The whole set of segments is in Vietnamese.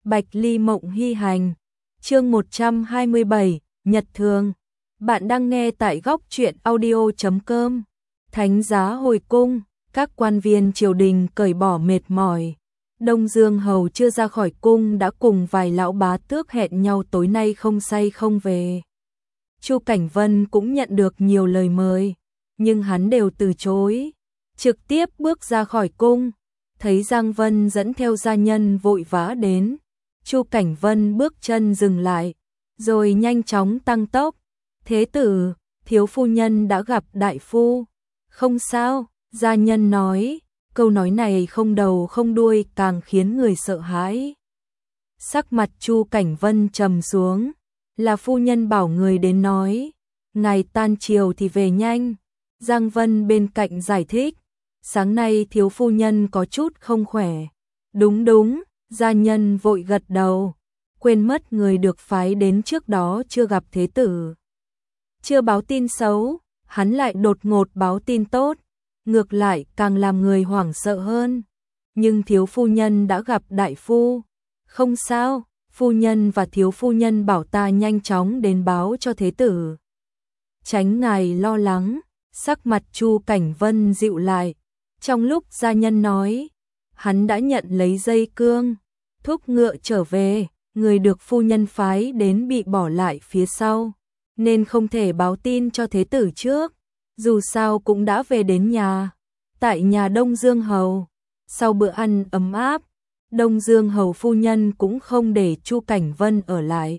Bạch Ly Mộng Hy Hành. Chương 127, Nhật Thường. Bạn đang nghe tại góc truyện audio.com. Thánh giá hồi cung, các quan viên triều đình cởi bỏ mệt mỏi. Đông Dương hầu chưa ra khỏi cung đã cùng vài lão bá tước hẹn nhau tối nay không say không về. Chu Cảnh Vân cũng nhận được nhiều lời mời, nhưng hắn đều từ chối, trực tiếp bước ra khỏi cung. Thấy Giang Vân dẫn theo gia nhân vội vã đến, Chu Cảnh Vân bước chân dừng lại, rồi nhanh chóng tăng tốc. Thế tử, thiếu phu nhân đã gặp đại phu. Không sao, gia nhân nói, câu nói này không đầu không đuôi càng khiến người sợ hãi. Sắc mặt Chu Cảnh Vân trầm xuống, là phu nhân bảo người đến nói, ngày tan chiều thì về nhanh. Giang Vân bên cạnh giải thích, sáng nay thiếu phu nhân có chút không khỏe. Đúng đúng, gia nhân vội gật đầu, quên mất người được phái đến trước đó chưa gặp thế tử. Chưa báo tin xấu, hắn lại đột ngột báo tin tốt, ngược lại càng làm người hoảng sợ hơn. Nhưng thiếu phu nhân đã gặp đại phu. Không sao, phu nhân và thiếu phu nhân bảo ta nhanh chóng đến báo cho thế tử. Tránh ngài lo lắng, sắc mặt Chu Cảnh Vân dịu lại. Trong lúc gia nhân nói, hắn đã nhận lấy dây cương, thúc ngựa trở về, người được phu nhân phái đến bị bỏ lại phía sau, nên không thể báo tin cho thế tử trước. Dù sao cũng đã về đến nhà, tại nhà Đông Dương hầu. Sau bữa ăn ấm áp, Đông Dương hầu phu nhân cũng không để Chu Cảnh Vân ở lại.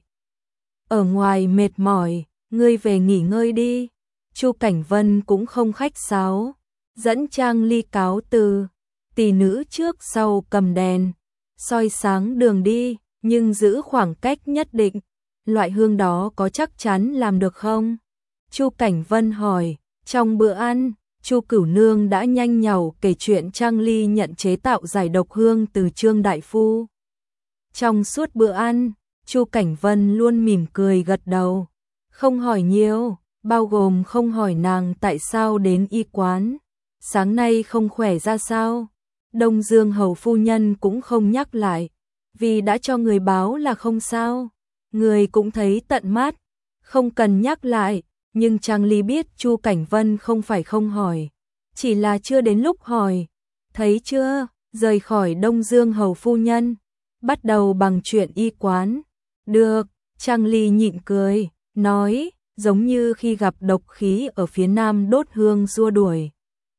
Ở ngoài mệt mỏi, ngươi về nghỉ ngơi đi. Chu Cảnh Vân cũng không khách sáo, dẫn Trang Ly cáo từ. Tỷ nữ trước sau cầm đèn, soi sáng đường đi, nhưng giữ khoảng cách nhất định. Loại hương đó có chắc chắn làm được không? Chu Cảnh Vân hỏi. Trong bữa ăn, Chu Cửu Nương đã nhanh nhảu kể chuyện Trang Ly nhận chế tạo giải độc hương từ Trương đại phu. Trong suốt bữa ăn, Chu Cảnh Vân luôn mỉm cười gật đầu, không hỏi nhiều, bao gồm không hỏi nàng tại sao đến y quán, sáng nay không khỏe ra sao. Đông Dương hầu phu nhân cũng không nhắc lại, vì đã cho người báo là không sao. Người cũng thấy tận mắt, không cần nhắc lại. Nhưng Trang Ly biết Chu Cảnh Vân không phải không hỏi, chỉ là chưa đến lúc hỏi. Thấy chưa, rời khỏi Đông Dương hầu phu nhân, bắt đầu bằng chuyện y quán. Được, Trang Ly nhịn cười, nói, giống như khi gặp độc khí ở phía nam đốt hương xua đuổi.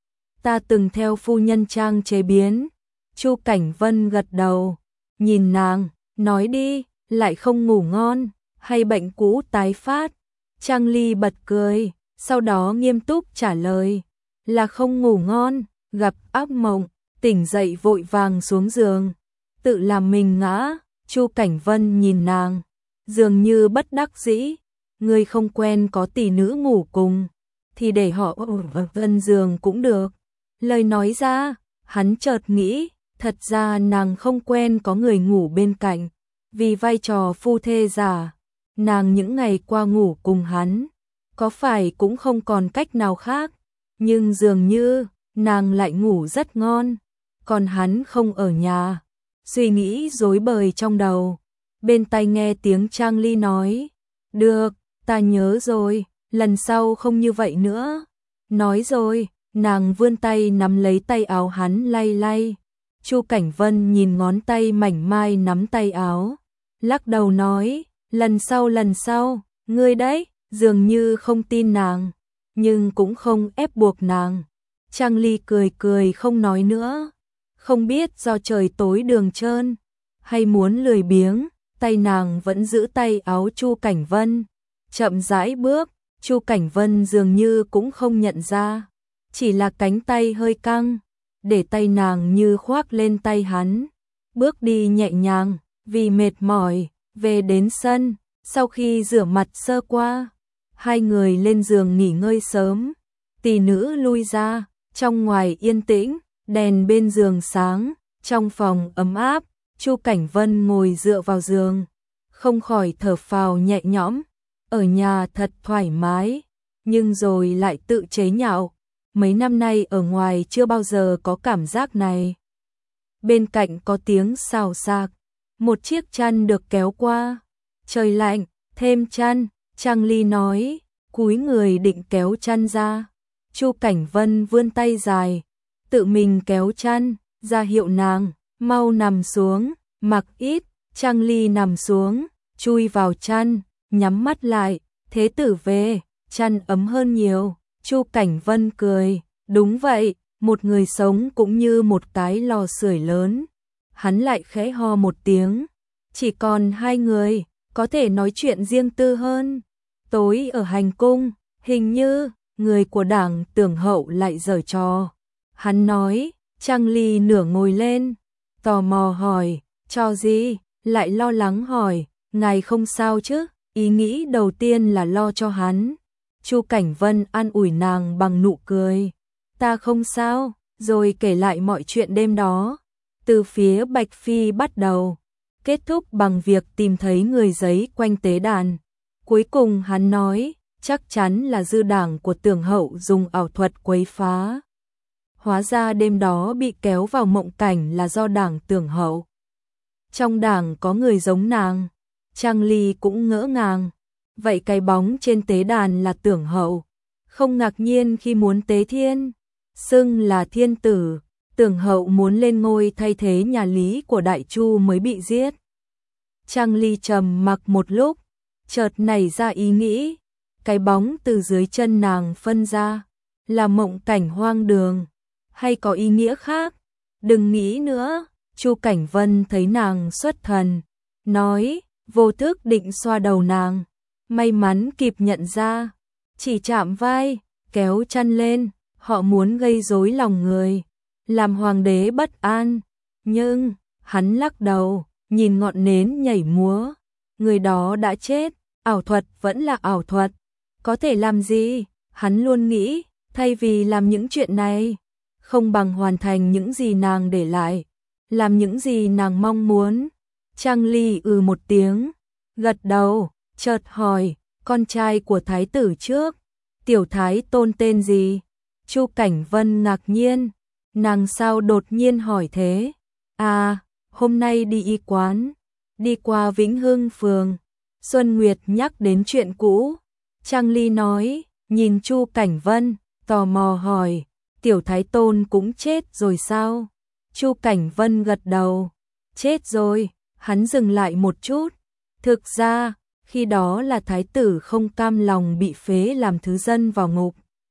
Ta từng theo phu nhân Trang chế biến. Chu Cảnh Vân gật đầu, nhìn nàng, nói đi, lại không ngủ ngon, hay bệnh cũ tái phát? Trang Ly bật cười, sau đó nghiêm túc trả lời, là không ngủ ngon, gặp ác mộng, tỉnh dậy vội vàng xuống giường, tự làm mình ngã. Chu Cảnh Vân nhìn nàng, dường như bất đắc dĩ, người không quen có tỷ nữ ngủ cùng, thì để họ ở gần giường cũng được. Lời nói ra, hắn chợt nghĩ, thật ra nàng không quen có người ngủ bên cạnh, vì vai trò phu thê giả. Nàng những ngày qua ngủ cùng hắn, có phải cũng không còn cách nào khác, nhưng dường như nàng lại ngủ rất ngon, còn hắn không ở nhà. Suy nghĩ rối bời trong đầu, bên tai nghe tiếng Trang Ly nói, được, ta nhớ rồi, lần sau không như vậy nữa. Nói rồi, nàng vươn tay nắm lấy tay áo hắn lay lay. Chu Cảnh Vân nhìn ngón tay mảnh mai nắm tay áo, lắc đầu nói, lần sau, ngươi đấy, dường như không tin nàng, nhưng cũng không ép buộc nàng. Trang Ly cười cười không nói nữa, không biết do trời tối đường trơn, hay muốn lười biếng, tay nàng vẫn giữ tay áo Chu Cảnh Vân, chậm rãi bước. Chu Cảnh Vân dường như cũng không nhận ra, chỉ là cánh tay hơi căng, để tay nàng như khoác lên tay hắn, bước đi nhẹ nhàng, vì mệt mỏi. Về đến sân, sau khi rửa mặt sơ qua, hai người lên giường nghỉ ngơi sớm. Tỷ nữ lui ra, trong ngoài yên tĩnh, đèn bên giường sáng, trong phòng ấm áp. Chu Cảnh Vân ngồi dựa vào giường, không khỏi thở phào nhẹ nhõm. Ở nhà thật thoải mái, nhưng rồi lại tự chế nhạo. Mấy năm nay ở ngoài chưa bao giờ có cảm giác này. Bên cạnh có tiếng xào xạc, Một chiếc chăn được kéo qua. Trời lạnh, thêm chăn, Trang Ly nói, cúi người định kéo chăn ra. Chu Cảnh Vân vươn tay dài, tự mình kéo chăn, ra hiệu nàng, mau nằm xuống, mặc ít. Trang Ly nằm xuống, chui vào chăn, nhắm mắt lại, thế tử về, chăn ấm hơn nhiều. Chu Cảnh Vân cười, đúng vậy, một người sống cũng như một cái lò sưởi lớn. Hắn lại khẽ ho một tiếng, chỉ còn hai người, có thể nói chuyện riêng tư hơn. Tối ở hành cung, hình như người của Đảng Tưởng Hậu lại giở trò. Hắn nói, Trang Ly nửa ngồi lên, tò mò hỏi, trò gì, lại lo lắng hỏi, ngài không sao chứ? Ý nghĩ đầu tiên là lo cho hắn. Chu Cảnh Vân an ủi nàng bằng nụ cười, ta không sao, rồi kể lại mọi chuyện đêm đó. Từ phía Bạch Phi bắt đầu, kết thúc bằng việc tìm thấy người giấy quanh tế đàn. Cuối cùng hắn nói, chắc chắn là dư đảng của Tưởng Hậu dùng ảo thuật quấy phá. Hóa ra đêm đó bị kéo vào mộng cảnh là do Đảng Tưởng Hậu. Trong đảng có người giống nàng. Trang Ly cũng ngỡ ngàng. Vậy cái bóng trên tế đàn là Tưởng Hậu. Không ngạc nhiên khi muốn tế thiên, xưng là thiên tử. Tưởng Hậu muốn lên ngôi thay thế nhà Lý của Đại Chu mới bị giết. Trang Ly trầm mặc một lúc, chợt nảy ra ý nghĩ, cái bóng từ dưới chân nàng phân ra, là mộng cảnh hoang đường, hay có ý nghĩa khác? Đừng nghĩ nữa. Chu Cảnh Vân thấy nàng xuất thần, nói, vô thức định xoa đầu nàng, may mắn kịp nhận ra, chỉ chạm vai, kéo chăn lên, họ muốn gây rối lòng người, làm hoàng đế bất an. Nhưng, hắn lắc đầu, nhìn ngọn nến nhảy múa, người đó đã chết, ảo thuật vẫn là ảo thuật, có thể làm gì? Hắn luôn nghĩ, thay vì làm những chuyện này, không bằng hoàn thành những gì nàng để lại, làm những gì nàng mong muốn. Trang Ly một tiếng, gật đầu, chợt hỏi, con trai của thái tử trước, tiểu thái tôn tên gì? Chu Cảnh Vân ngạc nhiên, nàng sao đột nhiên hỏi thế? À, hôm nay đi y quán, đi qua Vĩnh Hưng phường, Xuân Nguyệt nhắc đến chuyện cũ. Trang Ly nói, nhìn Chu Cảnh Vân, tò mò hỏi, tiểu thái tôn cũng chết rồi sao? Chu Cảnh Vân gật đầu, chết rồi. Hắn dừng lại một chút, thực ra, khi đó là thái tử không cam lòng bị phế làm thứ dân vào ngục,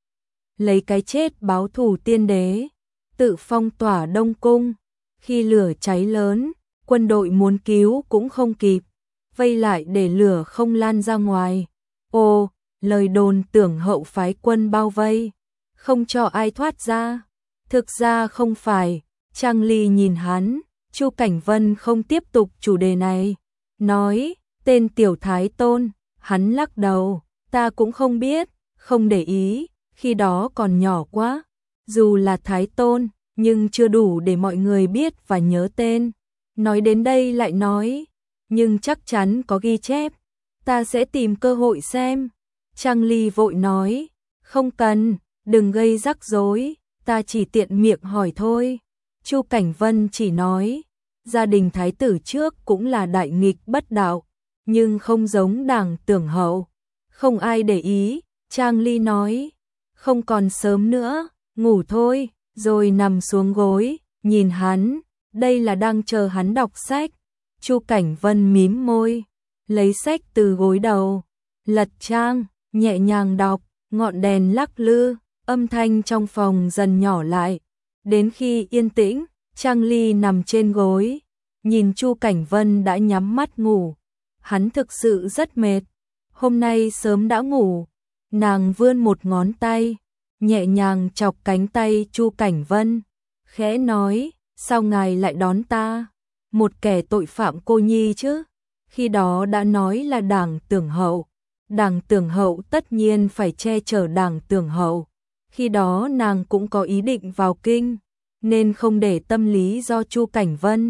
lấy cái chết báo thù tiên đế, tự phong tỏa Đông Cung. Khi lửa cháy lớn, quân đội muốn cứu cũng không kịp, vây lại để lửa không lan ra ngoài. Ồ, lời đồn Tưởng Hậu phái quân bao vây, không cho ai thoát ra. Thực ra không phải. Trang Ly nhìn hắn, Chu Cảnh Vân không tiếp tục chủ đề này, nói, tên tiểu thái tôn. Hắn lắc đầu, ta cũng không biết, không để ý, khi đó còn nhỏ quá, dù là thái tôn, nhưng chưa đủ để mọi người biết và nhớ tên. Nói đến đây lại nói, nhưng chắc chắn có ghi chép, ta sẽ tìm cơ hội xem. Trang Ly vội nói, không cần, đừng gây rắc rối, ta chỉ tiện miệng hỏi thôi. Chu Cảnh Vân chỉ nói, gia đình thái tử trước cũng là đại nghịch bất đạo, nhưng không giống Đảng Tưởng Hậu, không ai để ý. Trang Ly nói, không còn sớm nữa, ngủ thôi, rồi nằm xuống gối, nhìn hắn, đây là đang chờ hắn đọc sách. Chu Cảnh Vân mím môi, lấy sách từ gối đầu, lật trang, nhẹ nhàng đọc, ngọn đèn lắc lư, âm thanh trong phòng dần nhỏ lại. Đến khi yên tĩnh, Trang Ly nằm trên gối, nhìn Chu Cảnh Vân đã nhắm mắt ngủ. Hắn thực sự rất mệt, hôm nay sớm đã ngủ. Nàng vươn một ngón tay, nhẹ nhàng chọc cánh tay Chu Cảnh Vân, khẽ nói, sao ngài lại đón ta? Một kẻ tội phạm cô nhi chứ? Khi đó đã nói là Đảng Tưởng Hậu. Đảng Tưởng Hậu tất nhiên phải che chở Đảng Tưởng Hậu. Khi đó nàng cũng có ý định vào kinh, nên không để tâm lý do Chu Cảnh Vân.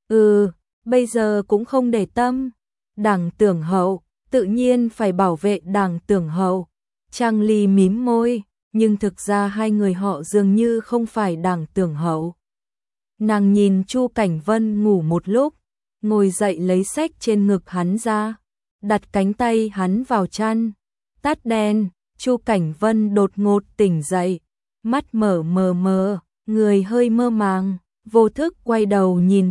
Bây giờ cũng không để tâm. Đảng Tưởng Hậu, tự nhiên phải bảo vệ Đảng Tưởng Hậu. Trang Ly mím môi, nhưng thực ra hai người họ dường như không phải Đảng Tưởng Hậu. Nàng nhìn Chu Cảnh Vân ngủ một lúc, ngồi dậy lấy sách trên ngực hắn ra, đặt cánh tay hắn vào chăn, tắt đèn. Chu Cảnh Vân đột ngột tỉnh dậy, mắt mở mờ mờ, người hơi mơ màng, vô thức quay đầu nhìn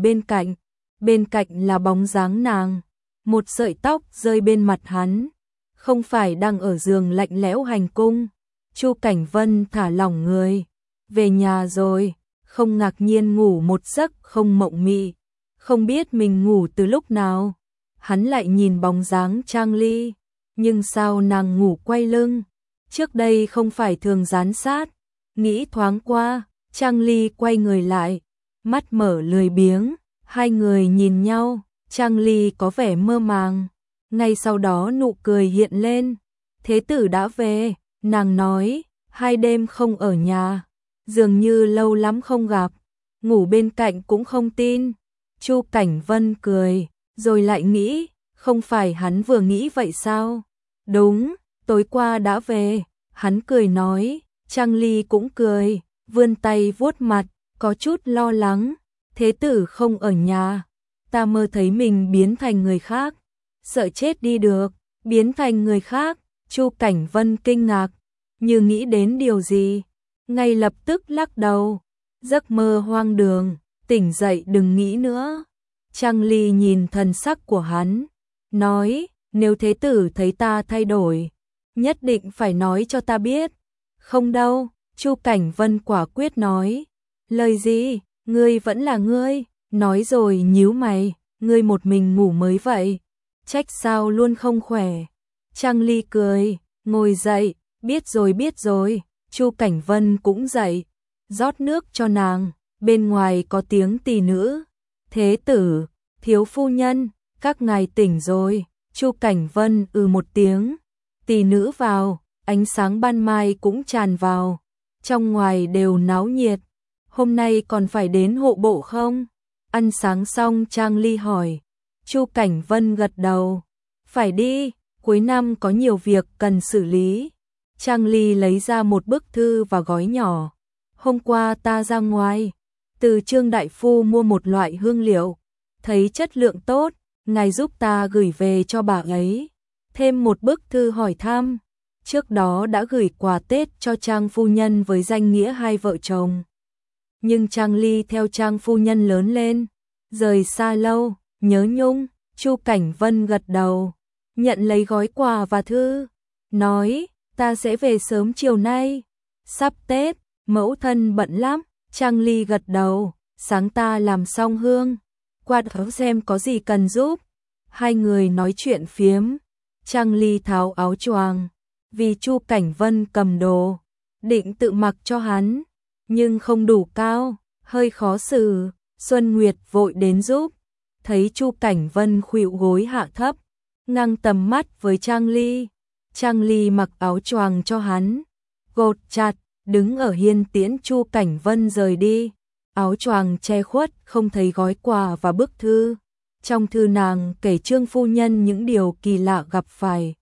bên cạnh là bóng dáng nàng, một sợi tóc rơi bên mặt hắn, không phải đang ở giường lạnh lẽo hành cung. Chu Cảnh Vân thả lỏng người, về nhà rồi, không ngạc nhiên ngủ một giấc không mộng mị, không biết mình ngủ từ lúc nào. Hắn lại nhìn bóng dáng Trang Ly, nhưng sao nàng ngủ quay lưng, trước đây không phải thường dán sát. Nghĩ thoáng qua, Trang Ly quay người lại, mắt mở lười biếng, hai người nhìn nhau, Trang Ly có vẻ mơ màng, ngay sau đó nụ cười hiện lên. Thế tử đã về, nàng nói, 2 đêm không ở nhà, dường như lâu lắm không gặp, ngủ bên cạnh cũng không tin. Chu Cảnh Vân cười, rồi lại nghĩ, không phải hắn vừa nghĩ vậy sao? Đúng, tối qua đã về, hắn cười nói. Trang Ly cũng cười, vươn tay vuốt mặt, có chút lo lắng. Thế tử không ở nhà, ta mơ thấy mình biến thành người khác, sợ chết đi được. Biến thành người khác? Chu Cảnh Vân kinh ngạc, như nghĩ đến điều gì, ngay lập tức lắc đầu. Giấc mơ hoang đường, tỉnh dậy đừng nghĩ nữa. Trang Ly nhìn thần sắc của hắn, nói, nếu thế tử thấy ta thay đổi, nhất định phải nói cho ta biết. Không đâu, Chu Cảnh Vân quả quyết nói. Lời gì, ngươi vẫn là ngươi, nói rồi nhíu mày, ngươi một mình ngủ mới vậy, trách sao luôn không khỏe. Trang Ly cười, ngồi dậy, biết rồi. Chu Cảnh Vân cũng dậy, rót nước cho nàng, bên ngoài có tiếng tỷ nữ. Thế tử, thiếu phu nhân, các ngài tỉnh rồi. Chu Cảnh Vân một tiếng, tỷ nữ vào, ánh sáng ban mai cũng tràn vào, trong ngoài đều náo nhiệt. Hôm nay còn phải đến hộ bộ không? Ăn sáng xong Trang Ly hỏi. Chu Cảnh Vân gật đầu, phải đi, cuối năm có nhiều việc cần xử lý. Trang Ly lấy ra một bức thư và gói nhỏ. Hôm qua ta ra ngoài, từ Trương đại phu mua một loại hương liệu, thấy chất lượng tốt, ngài giúp ta gửi về cho bà ấy. Thêm một bức thư hỏi thăm, trước đó đã gửi quà Tết cho Trang phu nhân với danh nghĩa hai vợ chồng. Nhưng Trang Ly theo Trang phu nhân lớn lên, rời xa lâu, nhớ nhung. Chu Cảnh Vân gật đầu, nhận lấy gói quà và thư, nói, ta sẽ về sớm chiều nay. Sắp Tết, mẫu thân bận lắm. Trang Ly gật đầu, sáng ta làm xong hương, qua đó xem có gì cần giúp. Hai người nói chuyện phiếm, Trang Ly tháo áo choàng, vì Chu Cảnh Vân cầm đồ, định tự mặc cho hắn, nhưng không đủ cao, hơi khó xử. Xuân Nguyệt vội đến giúp, thấy Chu Cảnh Vân khuỵu gối hạ thấp, ngang tầm mắt với Trang Ly. Trang Ly mặc áo choàng cho hắn, gột chặt, đứng ở hiên tiễn Chu Cảnh Vân rời đi. Áo choàng che khuất không thấy gói quà và bức thư. Trong thư nàng kể Trương phu nhân những điều kỳ lạ gặp phải,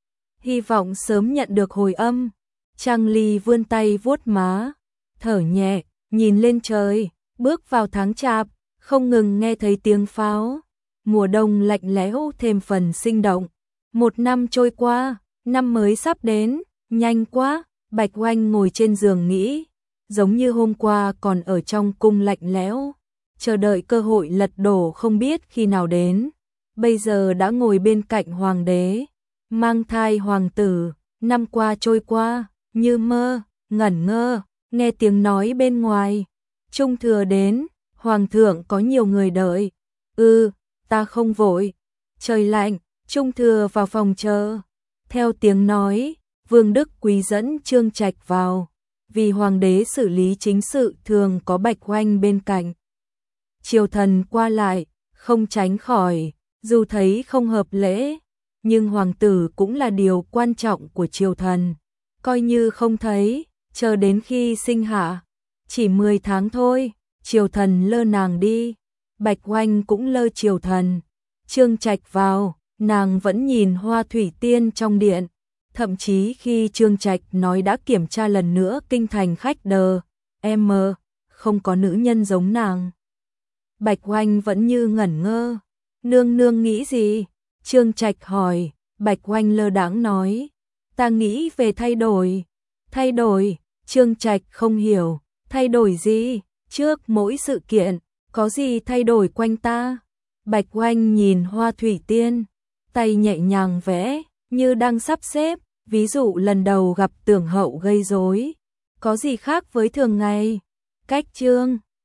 hy vọng sớm nhận được hồi âm. Trang Ly vươn tay vuốt má, thở nhẹ, nhìn lên trời. Bước vào tháng Chạp, không ngừng nghe thấy tiếng pháo. Mùa đông lạnh lẽo thêm phần sinh động. Một năm trôi qua, năm mới sắp đến, nhanh quá. Bạch Oanh ngồi trên giường nghĩ, giống như hôm qua còn ở trong cung lạnh lẽo, chờ đợi cơ hội lật đổ không biết khi nào đến. Bây giờ đã ngồi bên cạnh hoàng đế, mang thai hoàng tử. Năm qua trôi qua, như mơ, ngẩn ngơ, nghe tiếng nói bên ngoài. Trung thừa đến, hoàng thượng có nhiều người đợi. Ta không vội. Trời lạnh, Trung thừa vào phòng chờ. Theo tiếng nói, Vương Đức Quý dẫn Trương Trạch vào, vì hoàng đế xử lý chính sự thường có Bạch Oanh bên cạnh. Triều thần qua lại, không tránh khỏi, dù thấy không hợp lễ, nhưng hoàng tử cũng là điều quan trọng của triều thần. Coi như không thấy, chờ đến khi sinh hạ, chỉ 10 tháng thôi, triều thần lơ nàng đi. Bạch Oanh cũng lơ triều thần. Trương Trạch vào, nàng vẫn nhìn hoa thủy tiên trong điện. Thậm chí khi Trương Trạch nói đã kiểm tra lần nữa kinh thành khách đờ, không có nữ nhân giống nàng. Bạch Oanh vẫn như ngẩn ngơ, Nương nương nghĩ gì? Trương Trạch hỏi. Bạch Oanh lơ đãng nói. Ta nghĩ về thay đổi. Thay đổi? Trương Trạch không hiểu. Thay đổi gì? Trước mỗi sự kiện, có gì thay đổi quanh ta? Bạch Oanh nhìn hoa thủy tiên, tay nhẹ nhàng vẽ, như đang sắp xếp, ví dụ lần đầu gặp Tưởng Hậu gây rối, có gì khác với thường ngày? Cách Trương